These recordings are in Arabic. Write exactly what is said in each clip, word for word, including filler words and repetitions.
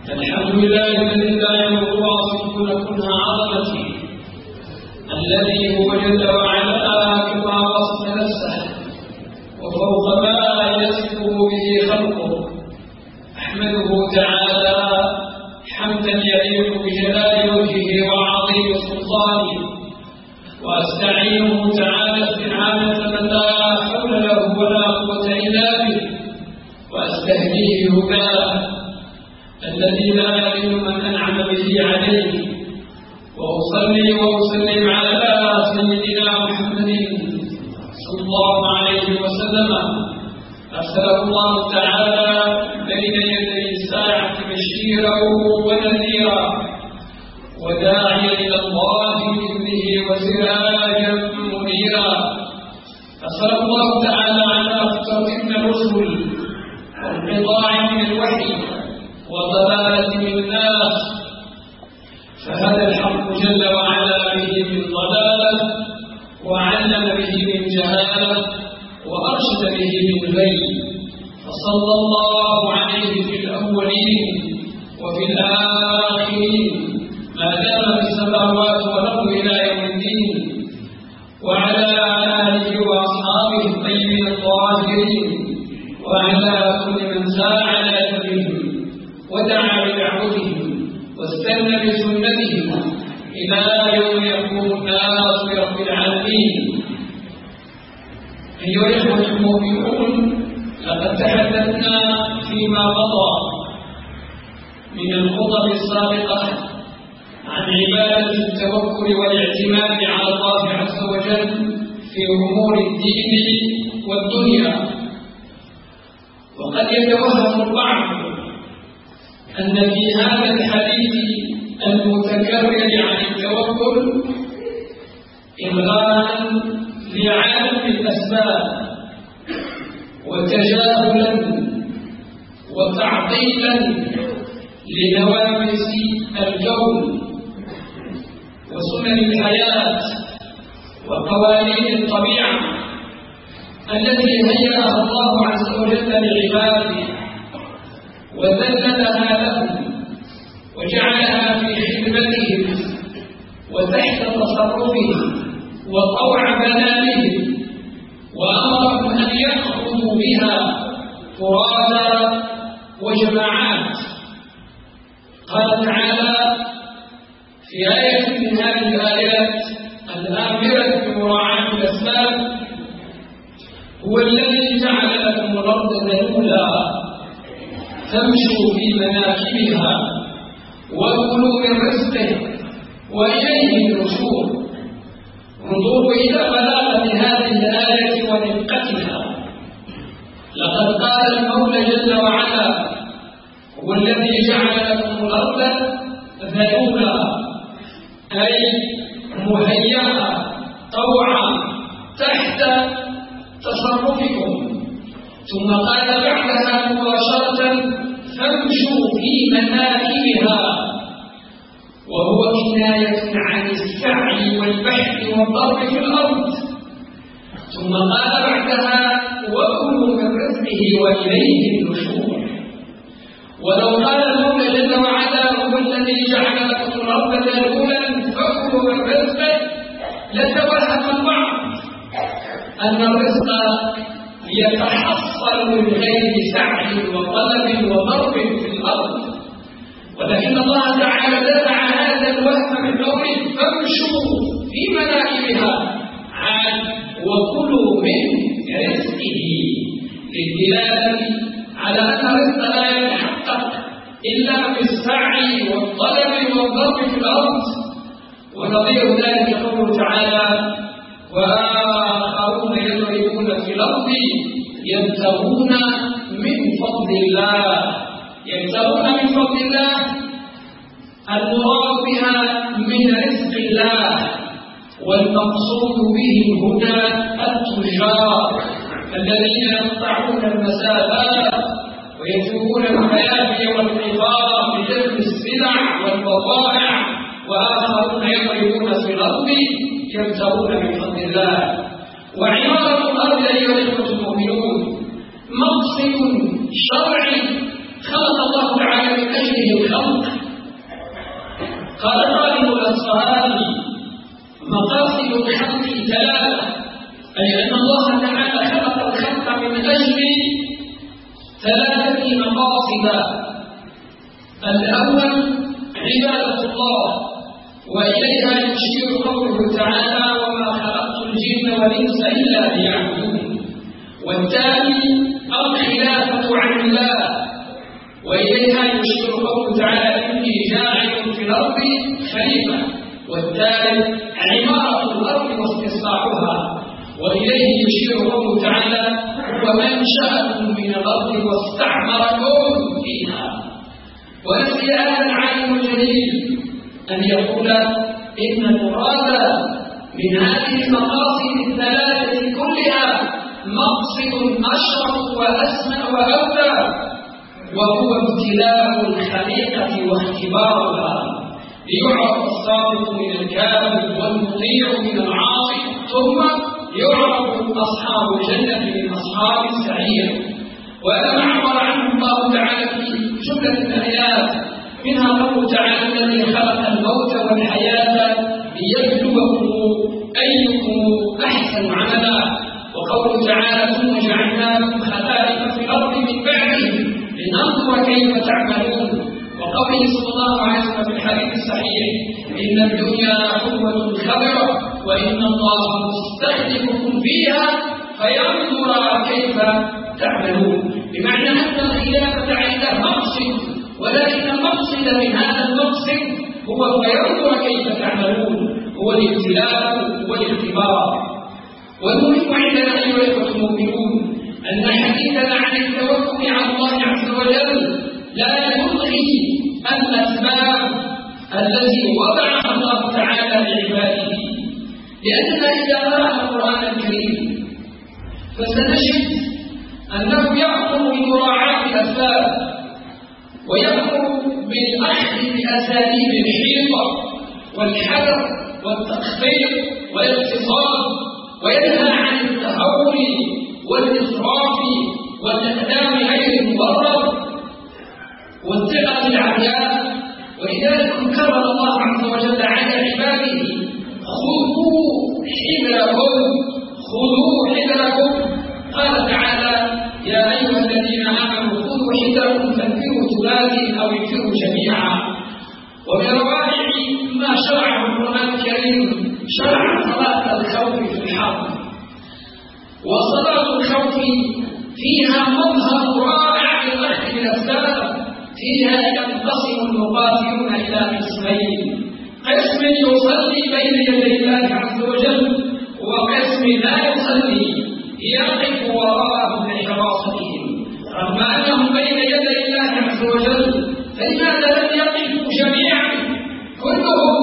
الحمد لله الذي لا يمر واصفون كنها عظمته، الذي هو جل وعلا كما وصف نفسه وفوق ما يصفه به خلقه. أحمده تعالى حمدا يليق بجلال وجهه وعظيم سلطانه، وأستعينه تعالى استعانة من لا حول له ولا قوة إلا به، وأستهديه هداه الذي لا يمل من أنعم به عليه. وأصلي وأسلم على سيدنا محمد صلى الله عليه وسلم، أرسله الله تعالى بين يدي الساعة بشيرا ونذيرا وداعيا إلى الله بإذنه وسراجا منيرا. أرسله الله تعالى على أفترة من الرسل وانقطاع من الوحي وضلالة من الناس، فهذا الحق جل وعلا به من ضلالة، وعلم به من جهالة، وأرشد به من غي. فصلى الله عليه في الأولين وفي الآخرين ما دام في السماوات والأرض إلى يوم الدين، وعلى آله وأصحابه الطيبين الطاهرين، وعلى كل من سار على نهجهم ودعا بدعوتهم واستنى بسنتهم إلى يوم يقوم الناس برب العالمين. أيها الإخوة المؤمنون، لقد تحدثنا فيما مضى من الخطب السابقة عن عبادة التوكل والاعتماد على الله عز وجل في أمور الدين والدنيا. وقد يتوهم البعض أن في هذا الحديث المتكرر عن التوكل إلغاء لعالم الأسباب وتجاهلا وتعطيلا لنواميس الكون وسنن الحياة وقوانين الطبيعة التي هيأها الله عز وجل لعباده وذللها لهم وجعلها في خدمتهم وتحت تصرفهم وطوع بنانهم، وأمرهم أن يأخذوا بها فرادا وجماعات. قال تعالى في آية من هذه الآيات الآمرة بمراعاة الأسباب: هو الذي جعل لكم الأرض ذلولا فامشوا في مناكبها وكلوا من رزقه وإليه النشور. انظروا إلى بلاغة هذه الآية ودقتها. لقد قال المولى جل وعلا: هو الذي جعل لكم الأرض ذلولا، أي مهيئة طوعا تحت تصرفكم. ثم قال بعدها مباشرة: فامشوا في مناكبها، وهو كناية عن السعي والبحث والضرب في الأرض. ثم قال بعدها: وكلوا من رزقه وإليه النشور. ولو قال المولى جل وعلا: هو الذي جعل لكم الأرض ذلولا فكلوا من رزقه، لتوهم البعض أن الرزق يتحصل من غير سعي وطلب وضرب في الأرض، ولكن الله تعالى دفع هذا الوهم من قوله: فامشوا في مناكبها، عاد وكلوا من رزقه، للدلالة على أن الرزق لا يتحقق إلا بالسعي والطلب والضرب في الأرض. ونظير ذلك قوله تعالى: وآخرون يضربون في الأرض يبتغون من فضل الله. يبتغون من فضل الله المراد بها من رزق الله، والمقصود به هنا التجار الذين يقطعون المسافات ويجوبون الميافي والقطار لجلب السلع والبضائع. وآخرون يضربون في الأرض يبتغون من فضل الله. وعمارة الأرض أيها الإخوة المؤمنون مقصد شرعي خلق الله تعالى من أجله الخلق الخلق ثلاثة، أي أن الله تعالى خلق الخلق من أجل ثلاثة مقاصد. الأول عبادة الله، وإليها يشير قوله تعالى وما خلقت الجن والإنس إلا ليعبدون. والثاني الخلافة عن الله، وإليها يشير قوله تعالى إني جاعل في الأرض خليفة. والثالث عمارة الأرض واستصلاحها، وإليه يشير قوله تعالى ومنشأكم من الأرض واستعمركم فيها. ونسي هذا العالم الجليل أن يقول إن المراد من هذه المقاصد الثلاثة كلها مقصد أشرف وأسمى وأولى، وهو ابتلاء الخليقة واختبارها، ليعرف الصادق من الكاذب والمطيع من العاصي، ثم يعرف أصحاب الجنة من أصحاب السعير. وهذا ما عبر عنه الله تعالى في جملة الآيات، منها قوله تعالى الذي خلق الموت والحياة ليبلوكم أيكم أحسن عملا. وقوله تعالى ثم جعلناكم خلائف في الأرض من بعدهم لننظر كيف تعملون. وقوله صلى الله عليه وسلم في الحديث الصحيح إن الدنيا حلوة خضرة وإن الله مستخلفكم فيها فينظر كيف تعملون، بمعنى أن الخلافة عندها مقصد، ولكن المقصد من هذا المقصد هو فينظر كيف تعملون، هو الابتلاء والاختبار. والمهم عندنا أيها الإخوة المؤمنون أن حديثنا عن التوكل على الله عز وجل لا يلغي الأسباب التي وضعها الله تعالى لعباده، لأننا إذا قرأنا القرآن الكريم فسنجد أنه يأمر بمراعاة الأسباب، ويأمر بالأخذ بأساليب الحيطة والحذر والتخفيض والاقتصاد، وينهى عن التهور والإسراف والإقدام غير المبرر والثقة بالعمياء. ولذلك كرر الله عز وجل على عباده خذوا حذركم خذوا حذركم. قال تعالى يا أيها الذين آمنوا خذوا حذركم فانفروا ثلاث أو انفروا جميعا. ومن روائع ما شرعه القرآن الكريم شرع صلاة الخوف في الحرب، وصلاة الخوف فيها مظهر رائع للأخذ بالأسباب. فيها ينقسم المقاتلون إلى قسمين، قسم يصلي بين يدي الله عز وجل، وقسم لا يصلي يقف وراءهم لحراستهم، رغم أنهم بين يدي الله عز وجل. فلماذا لم يقفوا جميعا كلهم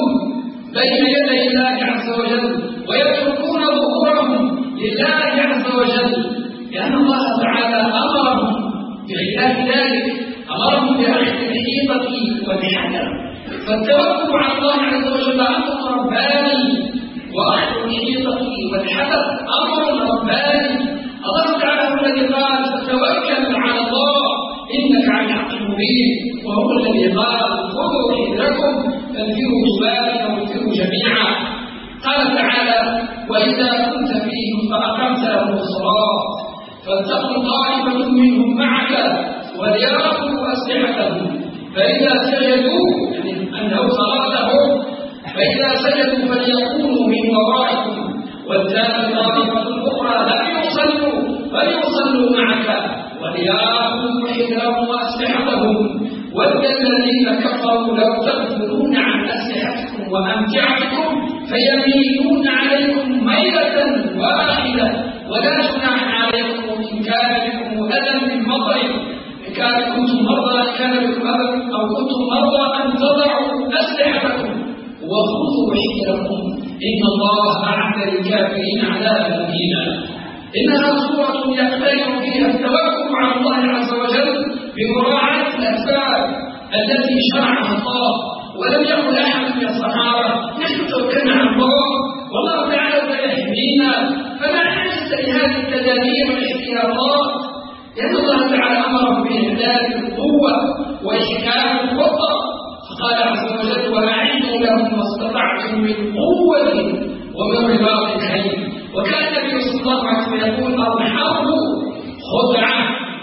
بين يدي الله عز وجل ويتركون ظهورهم لله عز وجل؟ لأن الله تعالى أمرهم بخلاف ذلك، أمرهم بأخذ الحيطة والحذر. فالتوكل على الله عز وجل أمر رباني، وأخذ الحيطة والحذر أمر رباني. الله تعالى هو الذي قال فتوكل على الله إنك على الحق المبين، وهو الذي قال خذوا حذركم فانفروا ثلاثا أو انفروا جميعا. قال تعالى وإذا كنت فيهم فأقمت لهم الصلاة فلتكن طائفة منهم معك وليأخذوا أسلحتهم فإذا سجدوا، يعني أنه صلاتهم، فإذا سجدوا فليكونوا من ورائكم والثالث طائفة أخرى لم يصلوا فليصلوا معك وليأخذوا حذرهم وأسلحتهم ود الذين كفروا لو تغفلون عن أسلحتكم وأمتعتكم فيميلون عليكم ميلة واحدة ولا جناح عليكم إن كان بكم أذى من مطر إن كان كنتم مرضى إن كان بكم أذى أو كنتم مرضى أن تضعوا أسلحتكم وخذوا حذركم إن الله أعد للكافرين عذابا مهينا. إنها صورة يقترن فيها التوكل على الله عز وجل بمراعاة الأسباب التي شرعها الله. ولم يقل أحد من الصحابة نحن توكلنا على الله والله تعالى سيحمينا فلا حاجة لهذه التدابير والاحتياطات، لأن الله تعالى أمرهم بإعداد القوة وإحكام الخطة. فقال عز وجل وأعدوا لهم ما استطعتم من قوة ومن رباط الخيل. وكان النبي صلى الله عليه وسلم يقول الحرب خدعة.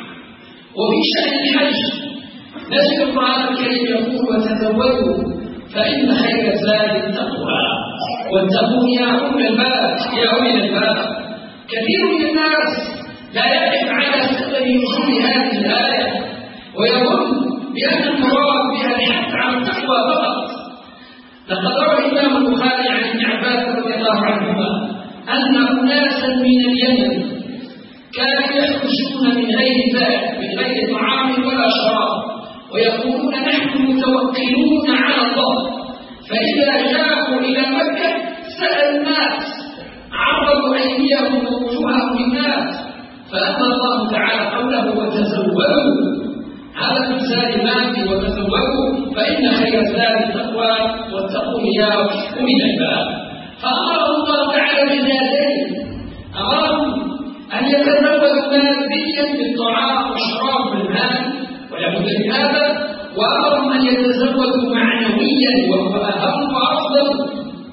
وفي شأن الحج نجد القرآن الكريم يقول وتزودوا فإن خير الزاد التقوى واتقون يا أولي الباب يا أولي الباب. كثير من الناس لا يقف على سبب نزول هذه الآية ويظن بأن المراد بها الحث على التقوى فقط. لقد روى الإمام البخاري عن ابن عباس رضي الله عنهما أن أناسا من اليمن كانوا يخرجون من غير ذلك من غير طعام ولا شراب ويقولون نحن متوكلون على الله، فإذا جاءوا إلى مكة سأل الناس عرضوا أيديهم ووجوههم للناس فأنزل الله تعالى قوله وتزودوا هذا من زاد المال وتزودوا فإن خير الزاد التقوى واتقون يا أولي الألباب. فأمر الله تعالى بزادين، أمرهم أن يتزودوا ماديا بالطعام والشراب والمال ولا بد من هذا، وأمرهم أن يتزودوا معنويا وهو أهم وأفضل،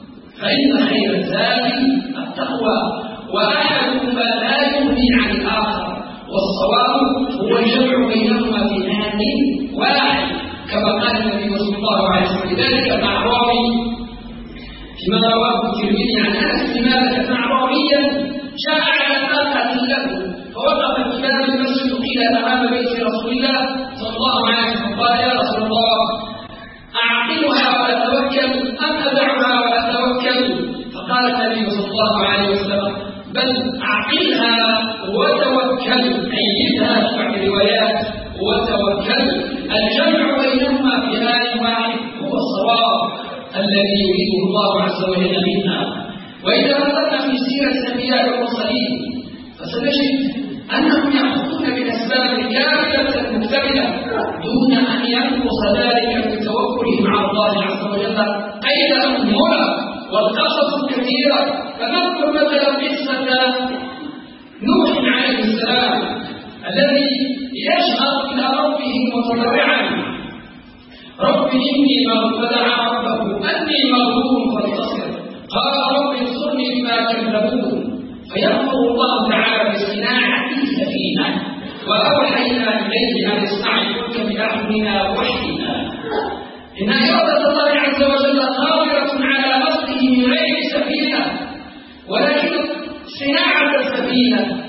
فإن خير الزاد التقوى وأحدهما لا يغني عن الآخر، والصواب هو الجمع بينهما في آن واحد كما قال النبي صلى الله عليه وسلم. لذلك مع راوي فيما رواه الترمذي عن أنس بن مالك أن أعرابيا جاء على ناقة له فوقف في باب المسجد قيل أمام بيت رسول الله صلى الله عليه وسلم قال يا رسول الله أعقلها وأتوكل أم أدعها وأتوكل؟ فقال النبي صلى الله عليه وسلم بل أعقلها وتوكل، أيدها في بعض الروايات وتوكل. الجمع بينهما في آن واحد هو الصواب الذي يريده الله عز وجل منا. وإذا نظرنا في سيرة الأنبياء والمرسلين فسنجد أنهم يأخذون بالأسباب الكاملة المكتملة دون أن ينقص ذلك في توكلهم على الله عز وجل قيد أمهرة والقصص كثيرة. فنذكر مثلا قصة نوح عليه السلام الذي يشهد إلى ربه متضرعا رب إني مغلوب دعا ربه أني مغلوب فانتصر قال رب انصرني بما كذبون فيأمر الله تعالى بصناعة السفينة وأوحينا إليه أن اصنع الفلك بأعيننا ووحينا. إن إرادة الله عز وجل قادرة على نصره من غير سفينة، ولكن صناعة السفينة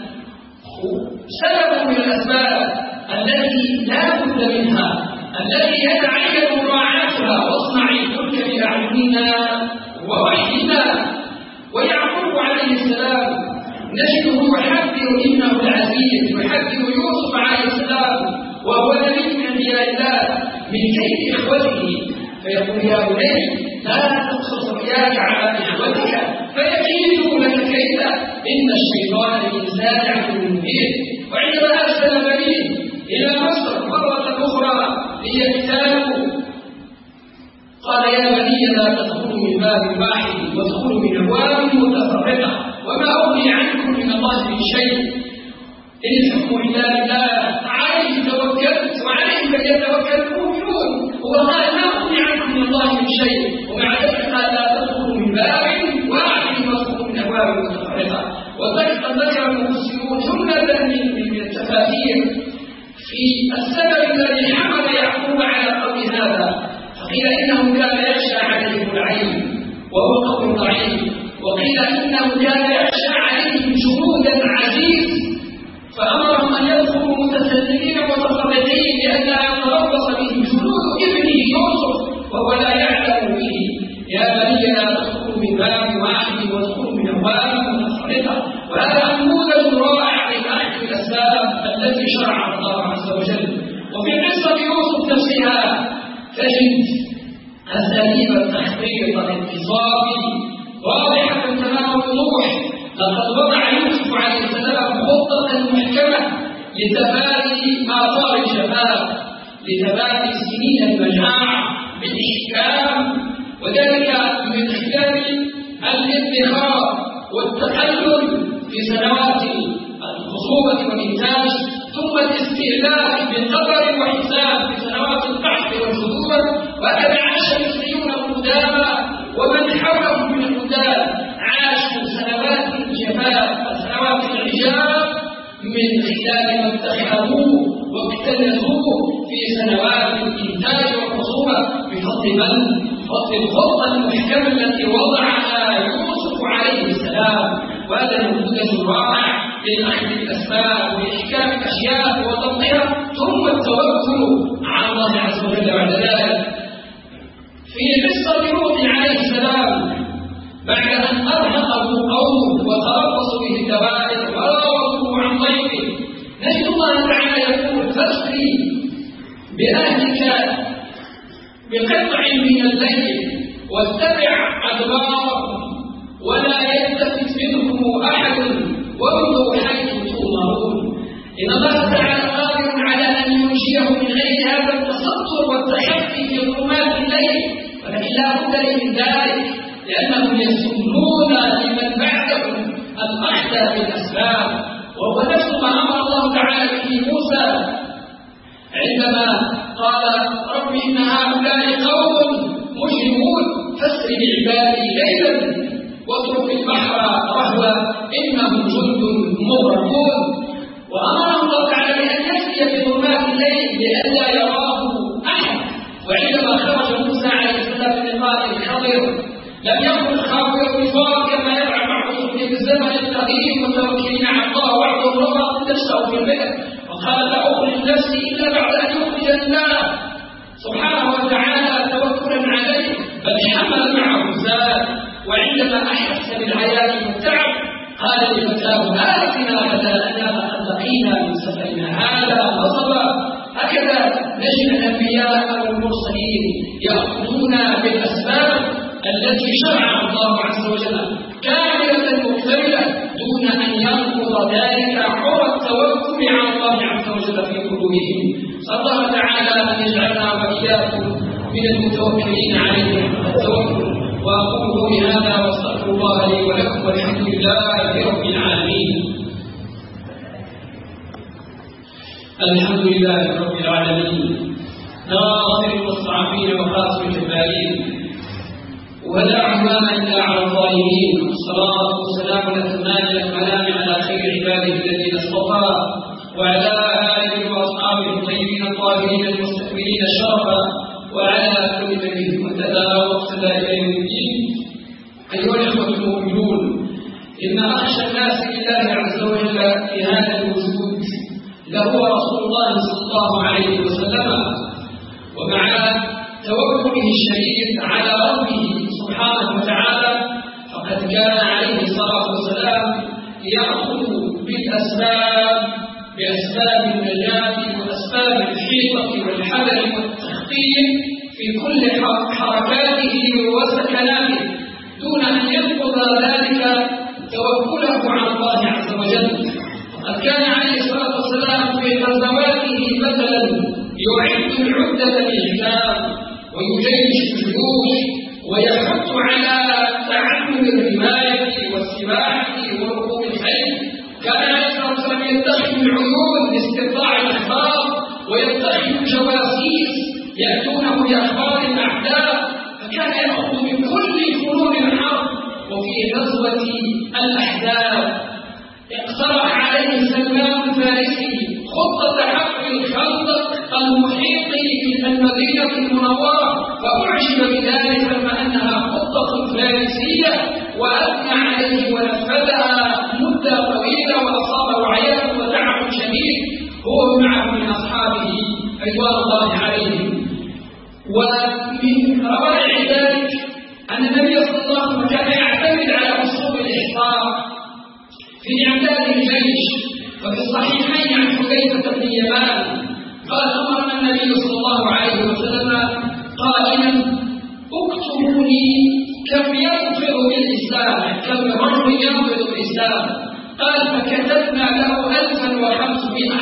سبب من الأسباب التي لا بد منها التي يتعين مراعاتها واصنع الفلك بأعيننا ووحينا. ويعقوب عليه السلام نجده يحذر ابنه العزيز يحذر يوسف عليه السلام وهو نبي من انبياء الله من كيد اخوته فيقول يا بني لا تقصص رؤياك على اخوتك فيكيدوا لك كيدا ان الشيطان للانسان عدو مبين. وعندما ارسل بنيه الى مصر مره اخرى ليقتالوا قال يا بني لا تدخلوا من باب واحد وادخلوا من ابواب متفرقه وما اغني عنكم من الله من شيء ان الحكم الا لله عليه توكلت وعليه فليتوكل المؤمنون. وقال ما اغني عنكم من الله من شيء ومع ذلك قال لا تدخلوا من باب واحد وادخلوا من ابواب متفرقه. وقد ذكر المفسرون جمله من التفاسير في السبب الذي حمل يعقوب على قول هذا. قيل إنه كان يخشى عليهم العين وهو قول ضعيف، وقيل إنه كان يخشى عليهم جنودا عزيز فأمرهم أن يدخلوا متسلمين متفرقين لئلا يتربص بهم جنود ابنه يوسف وهو لا يعلم به. يا بني لا تدخلوا من باب واحد وادخلوا من أبواب متفرقة. وهذا نموذج رائع لأخذ الأسباب التي شرعها الله عز وجل. وفي قصة يوسف نفسها تجد أساليب التخطيط الاتصالي واضحة تمام الوضوح. لقد وضع يوسف عليه السلام خطة محكمة لتفادي آثار الشباب لتفادي سنين المجاعة بالإحكام، وذلك من خلال الادخار والتقلل في سنوات الخصوبة والإنتاج ثم الاستعلاء بقدر وحساب في سنوات القحط والخصوبة. وهكذا عاش المصريون القدامى ومن حولهم من القدام على بفضل من؟ بفضل الخطة المحكمة التي وضعها يوسف عليه السلام، وهذا النموذج الرائع للأخذ بالأسباب وإحكام الأشياء وضبطها، ثم التوكل على الله عز وجل بعد ذلك. في قصة لوط عليه السلام بعد أن أرهقه قومه وتربصوا به الدوائر وراودوه عن ضيفه، نجد الله تعالى يقول: فاسري بأهلك بقطع من الليل واتبع أدبارهم ولا يلتفت منهم أحد وامضوا حيث تؤمرون. إن الله تعالى قادر على أن ينجيه من غير هذا التستر والتحفي في ظلمات الليل، ولكن لا بد من ذلك لأنهم يسنون لمن بعدهم الأخذ بالأسباب، وهو نفس ما أمر الله تعالى به موسى عندما قال: رب إن هؤلاء قوم مجرمون فاسر بعبادي ليلا واترك البحر رهوا إنهم جند مغرقون. وأمره الله تعالى بأن يسري في ظلمات الليل لئلا يراه أحد. وعندما خرج موسى عليه السلام لقاء الخضر لم يكن خاويا الكفار كما يفعل بعضهم في الزمن القديم متوكلين على الله وعظهم الله نفسه في البئر، وقال: لا أخرج نفسي إلا بعد أن يخرج الله سبحانه وتعالى توكلا عليه، بل حمل معه الزاد. وعندما أحس بالعياء والتعب قال لفتاه: آتنا غداءنا فقد لقينا من سفرنا هذا نصبا. هكذا نجد الأنبياء والمرسلين يأخذون بالأسباب التي شرعها الله عز وجل كاملة مكتملة دون أن ينقض ذلك عرى التوكل على الله عز وجل في قلوبهم. صلى الله تعالى أن يجعلنا وإياكم من المتوكلين عليه التوكل. وأقول قولي هذا واستغفر الله لي ولكم والحمد لله رب العالمين. الحمد لله رب العالمين ناصر المستضعفين وخاسر الجبارين ولا عدوان إلا على الظالمين، والصلاة والسلام الأتمان الأكملان على خير عباده الذين اصطفى وعلى آله وأصحابه الطيبين الطاهرين المستكبرين شرفا وعلى كل من بهم اهتدى واقتدى إلى يوم الدين. أيها الإخوة المؤمنون، إن أخشى الناس بالله عز وجل في هذا الوجود لهو رسول الله صلى الله عليه وسلم، ومع توكله الشديد على ربه سبحانه وتعالى فقد كان عليه الصلاة والسلام يأخذ بالأسباب بأسباب النجاة وأسباب الحيطة والحذر والتخطيط في كل حركاته وسكناته دون أن ينقض ذلك توكله على الله عز وجل. وقد كان عليه الصلاة والسلام في غزواته مثلا يعد العدة للحساب ويجيش الجيوش ويحث على تعلم الرماية والسباحة وركوب الخيل. كان عليه الصلاة والسلام يتخذ العيون لاستطلاع الأخبار ويتخذ جواسيس يأتونه بأخبار الأعداء، فكان يأخذ من كل فنون الحرب. وفي غزوة الأحزاب اقترح عليه سلمان الفارسي خطة حفر الخندق المحيط بالمدينة المنورة، فأعجب بذلك كما أنها خطة فارسية وأثنى عليه ونفذها مدة طويلة وأصاب رعيته وتعب شديد هو معه من أصحابه رضوان الله عليهم. ومن روائع ذلك أن النبي صلى الله عليه وسلم كان يعتمد على أسلوب الإحصاء في إعداد الجيش. وفي الصحيحين عن حذيفة بن يمان قال: أمرنا النبي صلى الله عليه وسلم قائلا: اكتبوني كم ينفذ بالإسلام، كم رجل ينفذ بالإسلام. قال: فكتبنا له ألفا وخمسمائة.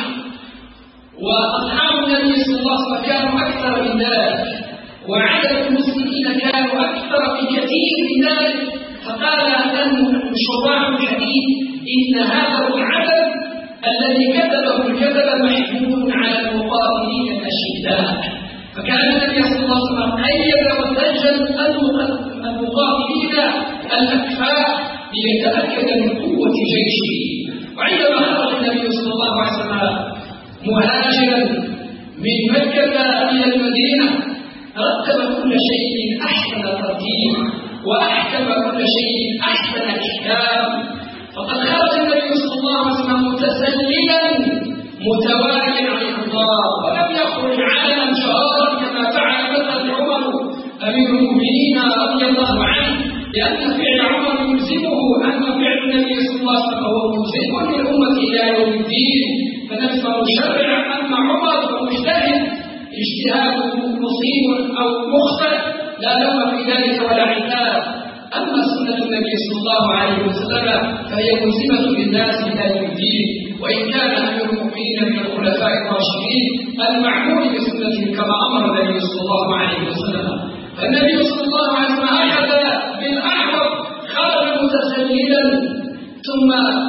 وأصحاب النبي صلى الله عليه وسلم كانوا أكثر من ذلك، وعدد المسلمين كانوا أكثر بكثير من ذلك. فقال شراح الحديث: إن هذا العدد الذي كتبه الكتب محمول على المقاتلين الأشداء. فكان النبي صلى الله عليه وسلم أيد وسجل المقاتلين الأكفاء ليتأكد من قوة جيشه. وعندما خرج النبي صلى الله عليه وسلم مهاجرا من مكة إلى المدينة ورتب كل شيء أحسن ترتيب وأحكم كل شيء أحسن إحكام. فقد خرج النبي صلى الله عليه وسلم متسللا متواليا عن الله، ولم يخرج علنا شرارا كما فعل مثلا عمر أمير المؤمنين رضي الله عنه، لأن فعل عمر يلزمه أن فعل النبي صلى الله عليه وسلم هو ملزم للأمة إلى يوم الدين. فنحن نشرع أن عمر مجتهد اجتهاده مصيب أو مخطئ لا لوم في ذلك ولا عتاب. أما سنة النبي صلى الله عليه وسلم فهي ملزمة للناس إلى يوم الدين، وإن كان أمير المؤمنين من الخلفاء الراشدين المعمول بسنته كما أمر النبي صلى الله عليه وسلم. فالنبي صلى الله عليه وسلم أخذ بالأحوط، خرج متسللا ثم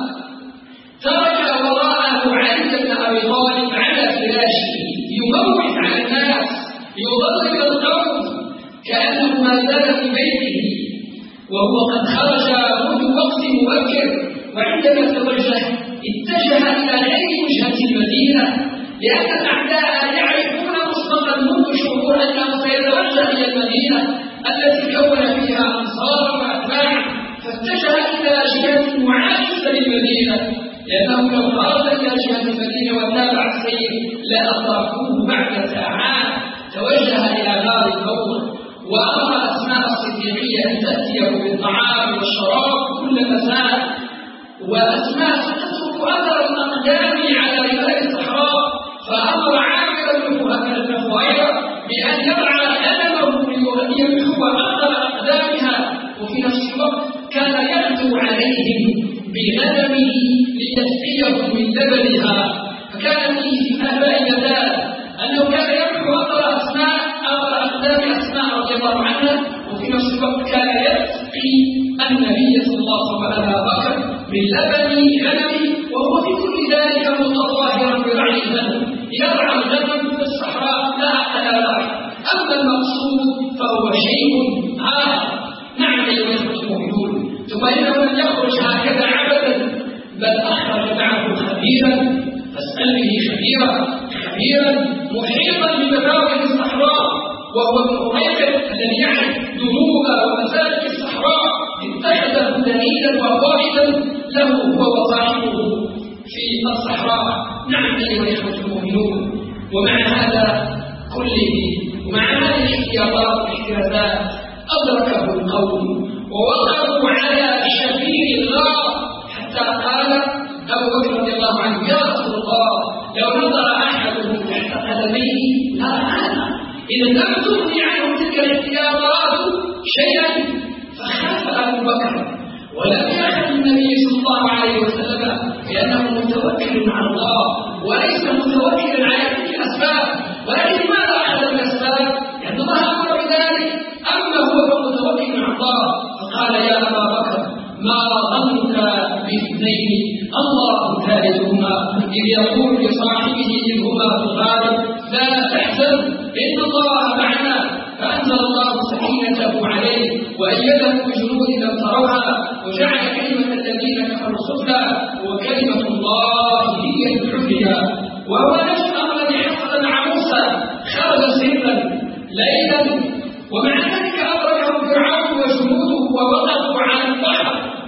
ترك وراءه علي بن أبي طالب على فراشه يموت على الناس يضلل القوم كأنه ما زال في بيته، وهو قد خرج منذ وقت مبكر، وعندما توجه اتجه إلى غير وجهة المدينة، لأن الأعداء يعرفون مسبقا منذ شهور أنه سيتوجه إلى المدينة التي كون فيها أنصارا وأتباعا، فاتجه إلى جهة معاكسة للمدينة، لأنه لو خرج إلى جهة المدينة وتابع السير لأدركوه بعد ساعات. توجه إلى غار الكوثر وأمر أسماء الصديقية أن تأتيه بالطعام والشراب كل مساء، وأسماء ستترك أثر الأقدام على رمال الصحراء، فأمر عامر بن فهيرة بأن يرعى غنمه ليمحو أثر أقدامها، وفي نفس الوقت كان يغدو عليهم بغنمه ليسقيهم من لبنها. فكان فيه فائدتان، أنه كان يمحو أثر أسماء أثر أقدام أسماء رضي الله عنها، وفي نفس الوقت كان يسقي النبي صلى الله عليه وسلم أبا بكر من لبن غنمه، وهو في كل ذلك متظاهرا برعي الغنم، يرعى الغنم في الصحراء لا أحد رعي. أما المقصود فهو شيء آخر. نعم أيها المؤمنون، ثم إنه لم يخرج هكذا عبثا، بل أخرج معه خبيرا، فاسأل به خبيرا خبيرا محيطا بمفاوز الصحراء، وهو المؤمن الذي يعرف دروب ومسالك الصحراء، اتخذه دليلا وقائدا له هو وصاحبه في الصحراء. نعم أيها الإخوة المؤمنون، ومع هذا كله ومع هذه الاحتياطات والاحترازات أدركه القوم ووقفوا على شفير الغار، حتى قال أبو بكر رضي الله عنه: يا رسول الله، لو نظر أحدهم تحت قدميه لرآنا. إذا لم تغني عنه تلك الاحتياطات شيئا، فخاف أبو بكر ولم يخف النبي صلى الله عليه وسلم، لأنه متوكل على الله وليس متوكلا على تلك الأسباب. ولكن ماذا أخذ الأسباب؟ لأن الله أمر بذلك، أما هو فمتوكل على الله. فقال: يا أبا بكر، ما ظنك باثنين الله ثالثهما، إذ يقول لصاحبه إذ هما في الغار: لا تحزن إن الله معنا. فأنزل الله سكينته عليه وأيده بجنود لم تروها، وجعل كلمة الذين كفروا السفلى وكلمة الله هي العليا. وهو نفس الأمر الذي حصل مع موسى، خرج سرا ليلا، ومع ذلك أدركه فرعون وجنوده ووقفوا على البحر،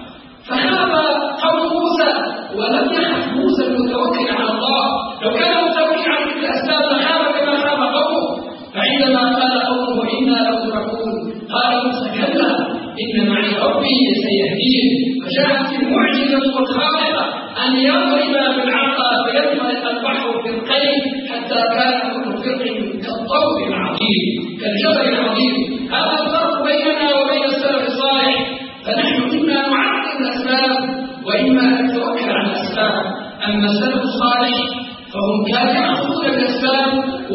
فخاف قوم موسى ولم يخف موسى المتوكل على الله. لو كان متوكل على تلك الأسباب لخاف كما خاف قومه. فعندما قال قومه: إنا لمدركون، قال موسى: كلا إن معي ربي سيهدين. فجاءت المعجزة والخارقة أن يضرب بالعصا فيملأ البحر فرقين، حتى كان كل فرق كالطود العظيم كالجبل العظيم. هذا الفرق بيننا وبين السلف الصالح، فنحن إما نعظم الأسباب وإما نتوكل على الأسباب. أما السلف الصالح فهم كانوا يأخذون الأسباب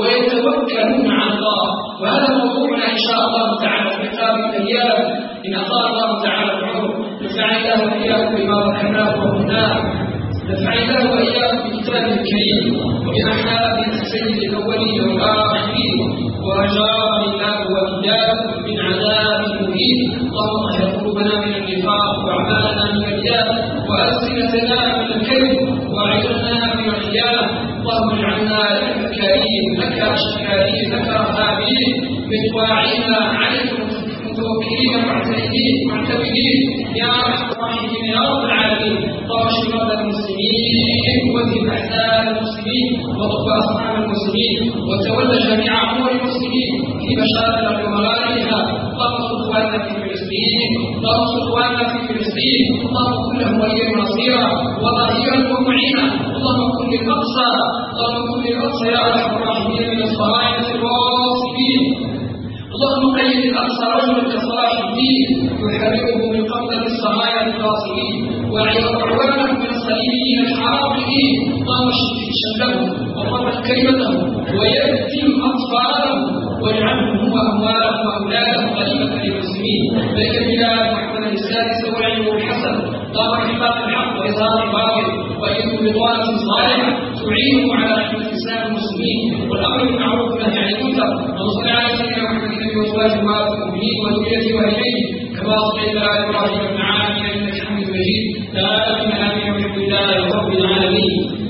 ويتوكلون على الله. وهذا موضوعنا إن شاء الله تعالى في كتاب الأيام، إن أطال الله تعالى العمر. نفعني الله وإياكم بما ذكرناه وقلناه، نفعني الله وإياكم بكتاب الكريم وبأحكام سيد الأولين والآخرين، وأجارني الله وإياكم من عذاب مهين. اللهم اهد قلوبنا من النفاق، وأعمالنا من الرياء، وألسنتنا من الكذب، وأعيننا من الخيانة. اللهم اجعلنا لك كريم، لك شكارين، لك رهابين، بطواعين عليكم متوكلين معتمدين معتمدين يا ارحم الراحمين يا رب العالمين. طاشر مرضى المسلمين وذهب احزان المسلمين وطب اصحاب المسلمين وتولى جميع امور المسلمين في مشارق ومغاربها. اللهم انصر اخواننا في فلسطين، اللهم انصر اخواننا في فلسطين، اللهم كن لهم وليا نصيرا وظهيرا ومعينا. اللهم كن للاقصى، اللهم كن للاقصى يا ارحم الراحمين من الصهاينه الواصبين. اللهم قيد الاقصى رجلا كصلاح الدين يحرره من قبضه الصهاينه الغاصبين وعوانه من الصليبيين الحراميين. اللهم شتت شملهم وفرق كلمتهم ويتم اطفالهم واجعلهم هو اموالهم واولادهم غنيمه للمسلمين. ذلك البلاد محمد السادس والعلم الحسن. اللهم احفظ الحق واظهار الباطل وايده بطانه صالحه تعينه على خدمه لسان المسلمين والامر بالمعروف والنهي عن المنكر. وصل على سيدنا محمد النبي وازواجه وآل المؤمنين وذريته والديه كما صليت على ابراهيم وابن عامر انك حميد مجيد. لا اله الا انت الحمد لله رب العالمين.